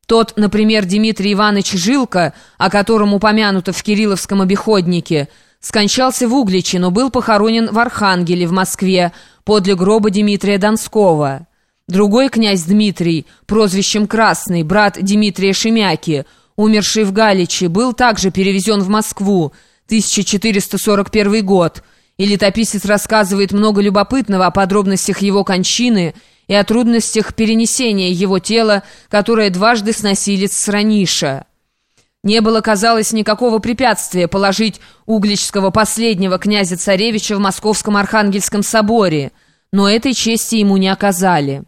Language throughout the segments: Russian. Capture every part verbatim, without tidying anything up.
Тот, например, Дмитрий Иванович Жилко, о котором упомянуто в Кирилловском обиходнике, скончался в Угличе, но был похоронен в Архангеле в Москве подле гроба Дмитрия Донского. Другой князь Дмитрий, прозвищем Красный, брат Дмитрия Шемяки, умерший в Галиче, был также перевезен в Москву, тысяча четыреста сорок первый год, и летописец рассказывает много любопытного о подробностях его кончины и о трудностях перенесения его тела, которое дважды сносили с Раниша. Не было, казалось, никакого препятствия положить угличского последнего князя-царевича в Московском Архангельском соборе, но этой чести ему не оказали.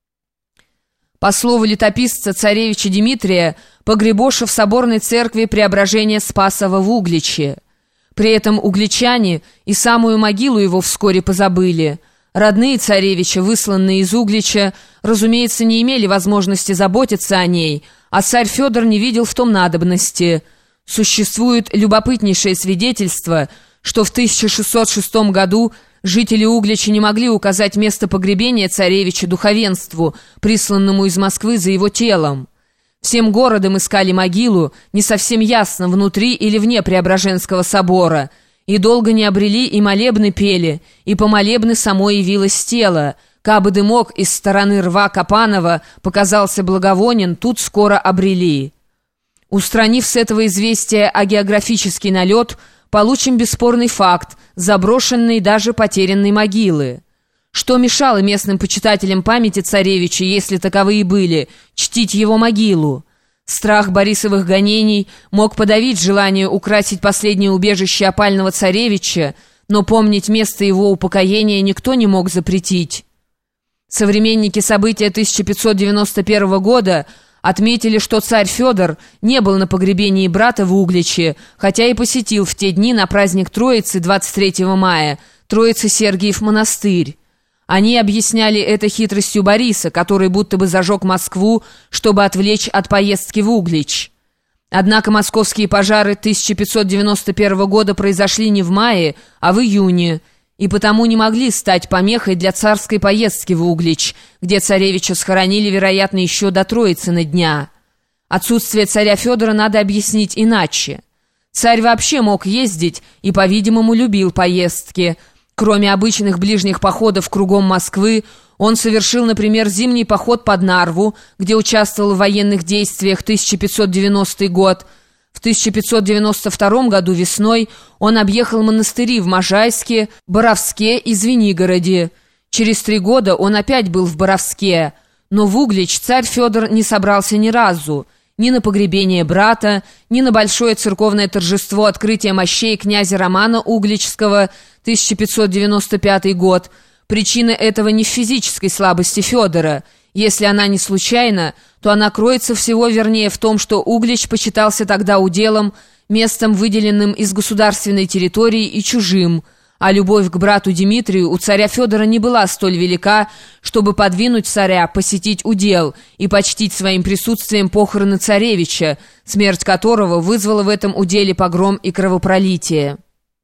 По слову летописца царевича Дмитрия, погребоша в соборной церкви Преображения Спасова в Угличе. При этом угличане и самую могилу его вскоре позабыли. Родные царевича, высланные из Углича, разумеется, не имели возможности заботиться о ней, а царь Федор не видел в том надобности. Существует любопытнейшее свидетельство, что в тысяча шестьсот шестом году жители Углича не могли указать место погребения царевича духовенству, присланному из Москвы за его телом. Всем городом искали могилу, не совсем ясно, внутри или вне Преображенского собора, и долго не обрели, и молебны пели, и по молебны само явилось тело. Кабы дымок из стороны рва Капанова показался благовонен, тут скоро обрели. Устранив с этого известия агеографический налет, получим бесспорный факт заброшенной, даже потерянной могилы. Что мешало местным почитателям памяти царевича, если таковые были, чтить его могилу? Страх Борисовых гонений мог подавить желание украсить последнее убежище опального царевича, но помнить место его упокоения никто не мог запретить. Современники события тысяча пятьсот девяносто первого года отметили, что царь Федор не был на погребении брата в Угличе, хотя и посетил в те дни на праздник Троицы двадцать третьего мая Троице-Сергиев монастырь. Они объясняли это хитростью Бориса, который будто бы зажег Москву, чтобы отвлечь от поездки в Углич. Однако московские пожары тысяча пятьсот девяносто первого года произошли не в мае, а в июне, и потому не могли стать помехой для царской поездки в Углич, где царевича схоронили, вероятно, еще до Троицына дня. Отсутствие царя Федора надо объяснить иначе. Царь вообще мог ездить и, по-видимому, любил поездки. Кроме обычных ближних походов кругом Москвы, он совершил, например, зимний поход под Нарву, где участвовал в военных действиях тысяча пятьсот девяностый год. В тысяча пятьсот девяносто втором году весной он объехал монастыри в Можайске, Боровске и Звенигороде. Через три года он опять был в Боровске, но в Углич царь Федор не собрался ни разу. Ни на погребение брата, ни на большое церковное торжество открытия мощей князя Романа Угличского, тысяча пятьсот девяносто пятый год. Причина этого не в физической слабости Федора. Если она не случайна, то она кроется всего вернее в том, что Углич почитался тогда уделом, местом, выделенным из государственной территории и чужим, а любовь к брату Дмитрию у царя Федора не была столь велика, чтобы подвинуть царя посетить удел и почтить своим присутствием похороны царевича, смерть которого вызвала в этом уделе погром и кровопролитие.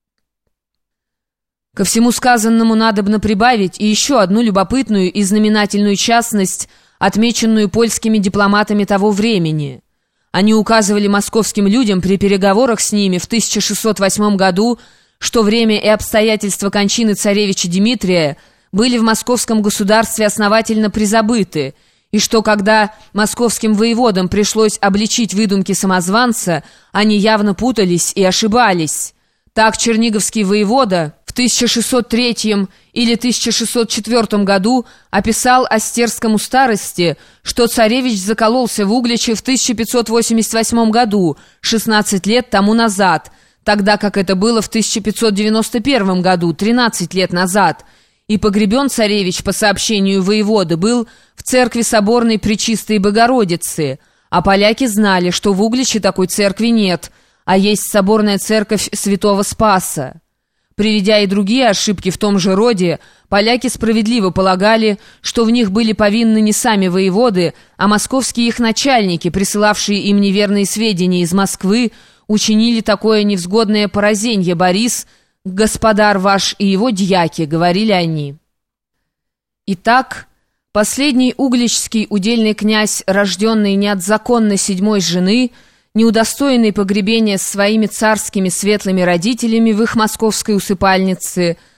Ко всему сказанному надобно прибавить и еще одну любопытную и знаменательную частность, отмеченную польскими дипломатами того времени. Они указывали московским людям при переговорах с ними в тысяча шестьсот восьмом году, что время и обстоятельства кончины царевича Дмитрия были в московском государстве основательно призабыты, и что когда московским воеводам пришлось обличить выдумки самозванца, они явно путались и ошибались. Так черниговский воевода в тысяча шестьсот третьем или тысяча шестьсот четвёртом году описал Остерскому старости, что царевич закололся в Угличе в тысяча пятьсот восемьдесят восьмом году, шестнадцать лет тому назад, тогда как это было в тысяча пятьсот девяносто первом году, тринадцать лет назад, и погребен царевич, по сообщению воеводы, был в церкви соборной Пречистой Богородицы, а поляки знали, что в Угличе такой церкви нет, а есть соборная церковь Святого Спаса. Приведя и другие ошибки в том же роде, поляки справедливо полагали, что в них были повинны не сами воеводы, а московские их начальники, присылавшие им неверные сведения из Москвы, учинили такое невзгодное поразенье, Борис, господар ваш и его дьяки, говорили они. Итак, Последний угличский удельный князь, рожденный не от законной седьмой жены, не удостоенный погребения с своими царскими светлыми родителями в их московской усыпальнице,